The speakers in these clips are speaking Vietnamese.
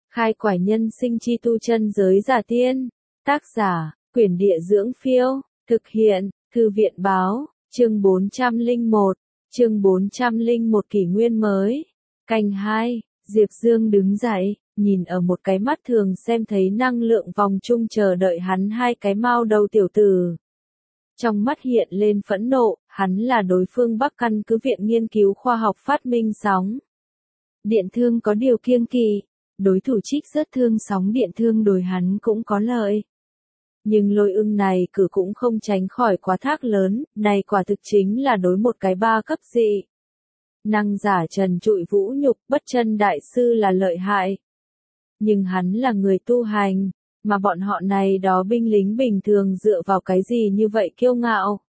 Khai quải nhân sinh chi tu chân giới giả tiên. Tác giả, Quyển Địa Dưỡng Phiêu. Thực hiện, Thư viện Báo. Chương 401. Chương 401 kỷ nguyên mới. Canh 2. Diệp Dương đứng dậy, nhìn ở một cái mắt thường xem thấy năng lượng vòng chung chờ đợi hắn hai cái mao đầu tiểu tử. Trong mắt hiện lên phẫn nộ, hắn là đối phương Bắc Căn cứ Viện Nghiên cứu Khoa học Phát minh sóng điện thương có điều kiêng kỵ, đối thủ trích rất thương sóng điện thương đối hắn cũng có lợi. Nhưng Lôi Ưng này cử cũng không tránh khỏi quá thác lớn, này quả thực chính là đối một cái ba cấp dị. Năng giả trần trụi vũ nhục, bất chân đại sư là lợi hại. Nhưng hắn là người tu hành, mà bọn họ này đó binh lính bình thường dựa vào cái gì như vậy kiêu ngạo.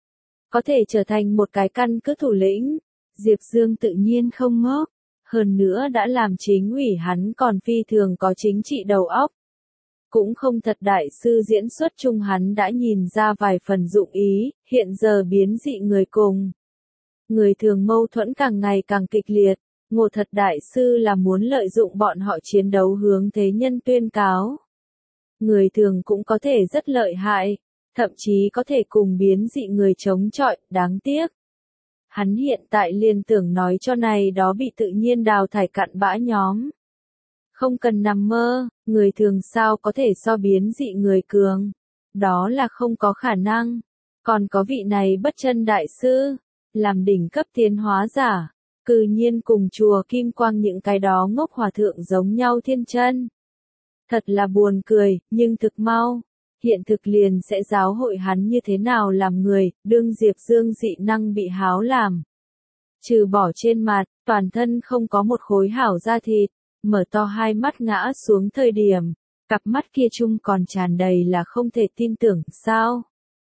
Có thể trở thành một cái căn cứ thủ lĩnh, Diệp Dương tự nhiên không ngốc, hơn nữa đã làm chính ủy hắn còn phi thường có chính trị đầu óc. Cũng không thật đại sư diễn xuất chung hắn đã nhìn ra vài phần dụng ý, hiện giờ biến dị người cùng. Người thường mâu thuẫn càng ngày càng kịch liệt, Ngộ Thật đại sư là muốn lợi dụng bọn họ chiến đấu hướng thế nhân tuyên cáo. Người thường cũng có thể rất lợi hại, thậm chí có thể cùng biến dị người chống chọi, đáng tiếc. Hắn hiện tại liên tưởng nói cho này đó bị tự nhiên đào thải cặn bã nhóm. Không cần nằm mơ, người thường sao có thể so biến dị người cường. Đó là không có khả năng. Còn có vị này bất chân đại sư, làm đỉnh cấp tiến hóa giả, cư nhiên cùng chùa Kim Quang những cái đó ngốc hòa thượng giống nhau thiên chân. Thật là buồn cười, nhưng thực mau. Hiện thực liền sẽ giáo hội hắn như thế nào làm người, đương Diệp Dương dị năng bị háo làm. Trừ bỏ trên mặt, toàn thân không có một khối hảo da thịt, mở to hai mắt ngã xuống thời điểm, cặp mắt kia chung còn tràn đầy là không thể tin tưởng, sao?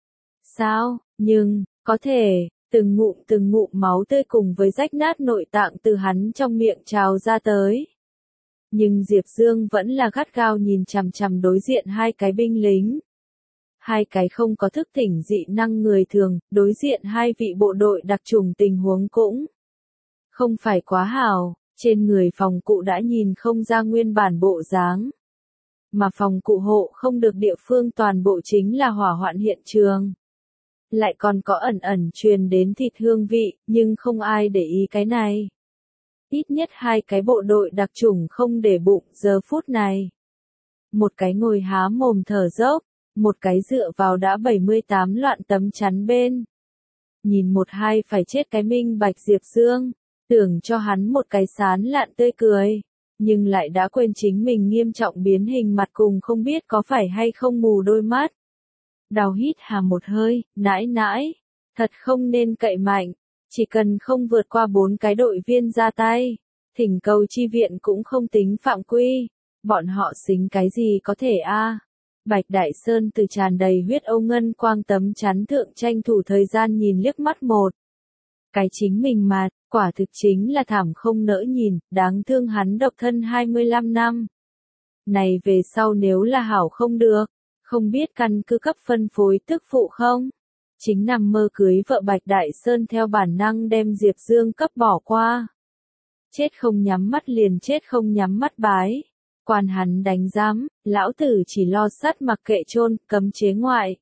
Sao, nhưng, có thể, từng ngụm máu tươi cùng với rách nát nội tạng từ hắn trong miệng trào ra tới. Nhưng Diệp Dương vẫn là gắt gao nhìn chằm chằm đối diện hai cái binh lính. Hai cái không có thức tỉnh dị năng người thường, đối diện hai vị bộ đội đặc chủng tình huống cũng không phải quá hảo, trên người phòng cụ đã nhìn không ra nguyên bản bộ dáng. Mà phòng cụ hộ không được địa phương toàn bộ chính là hỏa hoạn hiện trường. Lại còn có ẩn truyền đến thịt hương vị, nhưng không ai để ý cái này. Ít nhất hai cái bộ đội đặc chủng không để bụng giờ phút này. Một cái ngồi há mồm thở dốc, một cái dựa vào đã 78 loạn tấm chắn bên. Nhìn một hai phải chết cái minh bạch Diệp Dương, tưởng cho hắn một cái sán lạn tươi cười, nhưng lại đã quên chính mình nghiêm trọng biến hình mặt cùng không biết có phải hay không mù đôi mắt. Đào hít hà một hơi, nãi, thật không nên cậy mạnh, chỉ cần không vượt qua 4 cái đội viên ra tay, thỉnh cầu chi viện cũng không tính phạm quy, bọn họ xính cái gì có thể a? Bạch Đại Sơn từ tràn đầy huyết âu ngân quang tấm chắn thượng tranh thủ thời gian nhìn liếc mắt một. Cái chính mình mà, quả thực chính là thảm không nỡ nhìn, đáng thương hắn độc thân 25 năm. Này về sau nếu là hảo không được, không biết căn cứ cấp phân phối tức phụ không? Chính nằm mơ cưới vợ Bạch Đại Sơn theo bản năng đem Diệp Dương cấp bỏ qua. Chết không nhắm mắt liền chết không nhắm mắt bái. Quan hắn đánh giám, lão tử chỉ lo sát mặc kệ chôn, cấm chế ngoại.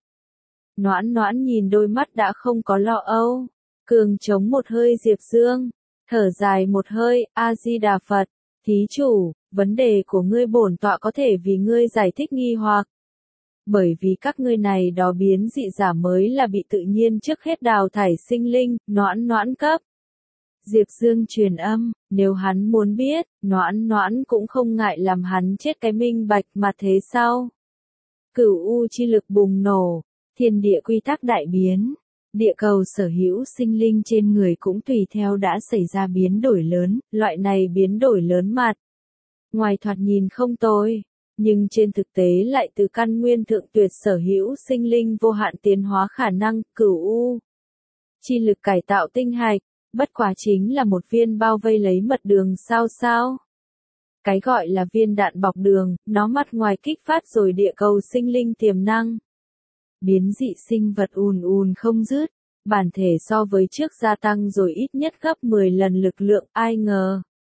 Noãn nhìn đôi mắt đã không có lo âu, cường chống một hơi Diệp Dương, thở dài một hơi, A-di-đà Phật, thí chủ, vấn đề của ngươi bổn tọa có thể vì ngươi giải thích nghi hoặc. Bởi vì các ngươi này đó biến dị giả mới là bị tự nhiên trước hết đào thải sinh linh, noãn cấp. Diệp Dương truyền âm, nếu hắn muốn biết, noãn cũng không ngại làm hắn chết cái minh bạch mà thế sao? Cửu u chi lực bùng nổ, thiên địa quy tắc đại biến, địa cầu sở hữu sinh linh trên người cũng tùy theo đã xảy ra biến đổi lớn, loại này biến đổi lớn mặt. Ngoài thoạt nhìn không tồi, nhưng trên thực tế lại từ căn nguyên thượng tuyệt sở hữu sinh linh vô hạn tiến hóa khả năng, cửu u chi lực cải tạo tinh hạch. Bất quá chính là một viên bao vây lấy mật đường sao. Cái gọi là viên đạn bọc đường, nó mặt ngoài kích phát rồi địa cầu sinh linh tiềm năng. Biến dị sinh vật ùn không dứt, bản thể so với trước gia tăng rồi ít nhất gấp 10 lần lực lượng, ai ngờ.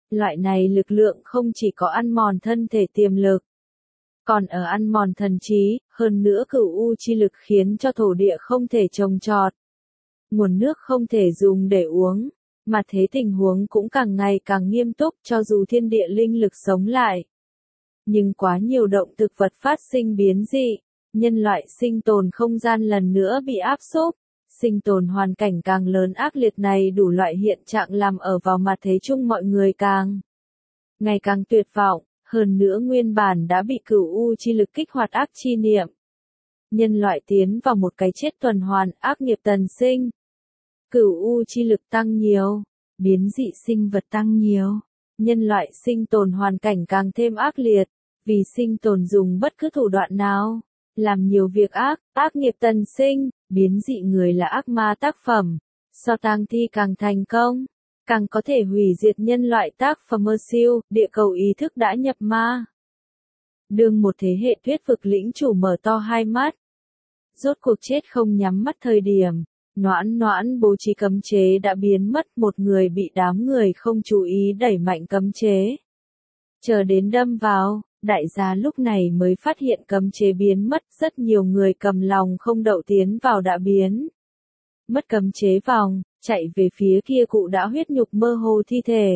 Loại này lực lượng không chỉ có ăn mòn thân thể tiềm lực, còn ở ăn mòn thần trí, hơn nữa cửu u chi lực khiến cho thổ địa không thể trồng trọt. Nguồn nước không thể dùng để uống, mà thế tình huống cũng càng ngày càng nghiêm túc cho dù thiên địa linh lực sống lại. Nhưng quá nhiều động thực vật phát sinh biến dị, nhân loại sinh tồn không gian lần nữa bị áp xúc, sinh tồn hoàn cảnh càng lớn ác liệt này đủ loại hiện trạng làm ở vào mặt thế chung mọi người càng ngày càng tuyệt vọng, hơn nữa nguyên bản đã bị cửu u chi lực kích hoạt ác chi niệm. Nhân loại tiến vào một cái chết tuần hoàn ác nghiệp tần sinh. Cửu u chi lực tăng nhiều, biến dị sinh vật tăng nhiều, nhân loại sinh tồn hoàn cảnh càng thêm ác liệt, vì sinh tồn dùng bất cứ thủ đoạn nào, làm nhiều việc ác nghiệp tần sinh, biến dị người là ác ma tác phẩm, so tang thi càng thành công, càng có thể hủy diệt nhân loại tác phẩm mơ siêu, địa cầu ý thức đã nhập ma. Đương một thế hệ thuyết vực lĩnh chủ mở to hai mắt, rốt cuộc chết không nhắm mắt thời điểm. Noãn bố trí cấm chế đã biến mất, một người bị đám người không chú ý đẩy mạnh cấm chế. Chờ đến đâm vào, đại gia lúc này mới phát hiện cấm chế biến mất, rất nhiều người cầm lòng không đậu tiến vào đã biến. Mất cấm chế vòng, chạy về phía kia cụ đã huyết nhục mơ hồ thi thể.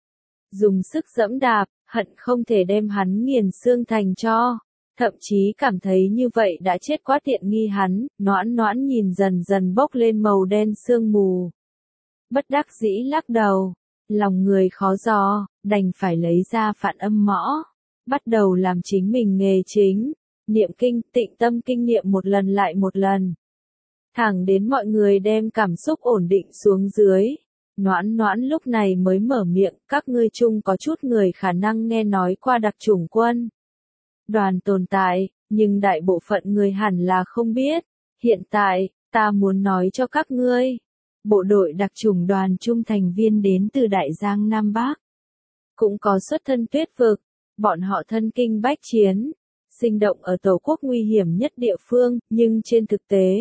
Dùng sức giẫm đạp, hận không thể đem hắn nghiền xương thành tro. Thậm chí cảm thấy như vậy đã chết quá tiện nghi hắn, noãn nhìn dần dần bốc lên màu đen sương mù. Bất đắc dĩ lắc đầu, lòng người khó dò, đành phải lấy ra phản âm mõ. Bắt đầu làm chính mình nghề chính, niệm kinh, tịnh tâm kinh niệm một lần lại một lần. Thẳng đến mọi người đem cảm xúc ổn định xuống dưới. Noãn lúc này mới mở miệng, các ngươi chung có chút người khả năng nghe nói qua đặc chủng quân đoàn tồn tại, nhưng đại bộ phận người hẳn là không biết. Hiện tại, ta muốn nói cho các ngươi, bộ đội đặc chủng đoàn chung thành viên đến từ Đại Giang Nam Bắc. Cũng có xuất thân tuyết vực, bọn họ thân kinh bách chiến, sinh động ở tổ quốc nguy hiểm nhất địa phương, nhưng trên thực tế,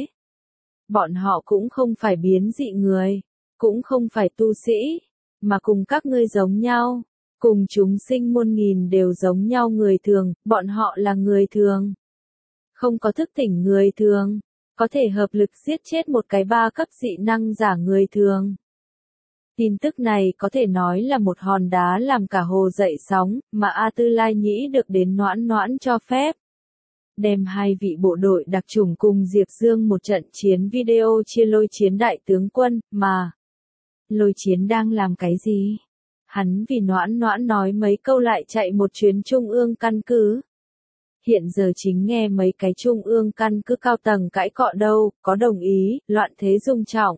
bọn họ cũng không phải biến dị người, cũng không phải tu sĩ, mà cùng các ngươi giống nhau. Cùng chúng sinh muôn nghìn đều giống nhau người thường, bọn họ là người thường. Không có thức tỉnh người thường, có thể hợp lực giết chết một cái 3 cấp dị năng giả người thường. Tin tức này có thể nói là một hòn đá làm cả hồ dậy sóng, mà A Tư Lai Nhĩ được đến noãn cho phép. Đem hai vị bộ đội đặc chủng cùng Diệp Dương một trận chiến video chia lôi chiến đại tướng quân, mà lôi chiến đang làm cái gì? Hắn vì noãn nói mấy câu lại chạy một chuyến trung ương căn cứ. Hiện giờ chính nghe mấy cái trung ương căn cứ cao tầng cãi cọ đâu, có đồng ý, loạn thế dung trọng.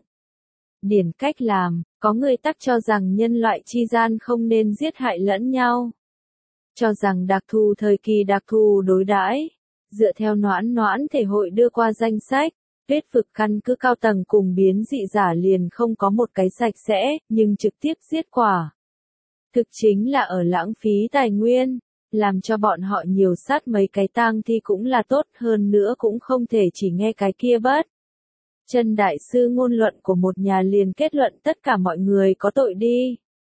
Điển cách làm, có người tắc cho rằng nhân loại chi gian không nên giết hại lẫn nhau. Cho rằng đặc thù thời kỳ đặc thù đối đãi. Dựa theo noãn thể hội đưa qua danh sách, tuyết vực căn cứ cao tầng cùng biến dị giả liền không có một cái sạch sẽ, nhưng trực tiếp giết quả. Thực chính là ở lãng phí tài nguyên, làm cho bọn họ nhiều sát mấy cái tang thi cũng là tốt, hơn nữa cũng không thể chỉ nghe cái kia bất. Chân đại sư ngôn luận của một nhà liền kết luận tất cả mọi người có tội đi.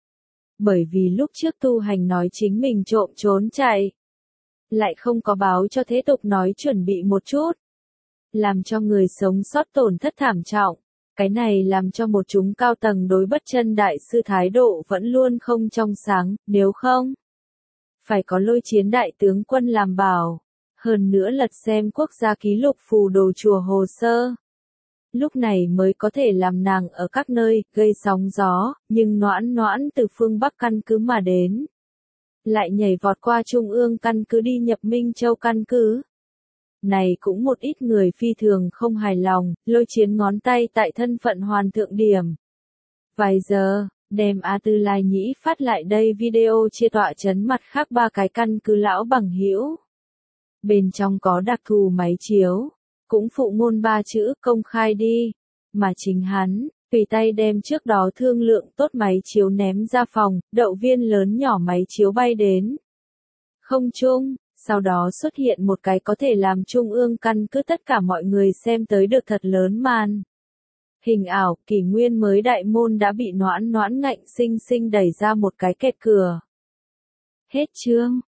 Bởi vì lúc trước tu hành nói chính mình trộm trốn chạy, lại không có báo cho thế tục nói chuẩn bị một chút, làm cho người sống sót tổn thất thảm trọng. Cái này làm cho một chúng cao tầng đối bất chân đại sư thái độ vẫn luôn không trong sáng, nếu không, phải có lôi chiến đại tướng quân làm bảo, hơn nữa lật xem quốc gia ký lục phù đồ chùa hồ sơ. Lúc này mới có thể làm nàng ở các nơi, gây sóng gió, nhưng noãn từ phương Bắc căn cứ mà đến. Lại nhảy vọt qua trung ương căn cứ đi nhập Minh Châu căn cứ. Này cũng một ít người phi thường không hài lòng, lôi chiến ngón tay tại thân phận hoàn thượng điểm. Vài giờ, đem A Tư Lai Nhĩ phát lại đây video chia tọa chấn mặt khác 3 cái căn cứ lão bằng hữu. Bên trong có đặc thù máy chiếu, cũng phụ ngôn 3 chữ công khai đi, mà chính hắn, tùy tay đem trước đó thương lượng tốt máy chiếu ném ra phòng, đậu viên lớn nhỏ máy chiếu bay đến không trung. Sau đó xuất hiện một cái có thể làm trung ương căn cứ tất cả mọi người xem tới được thật lớn màn Hình ảo, kỷ nguyên mới đại môn đã bị Noãn Noãn ngạnh xinh xinh đẩy ra một cái kẹt cửa. Hết chương.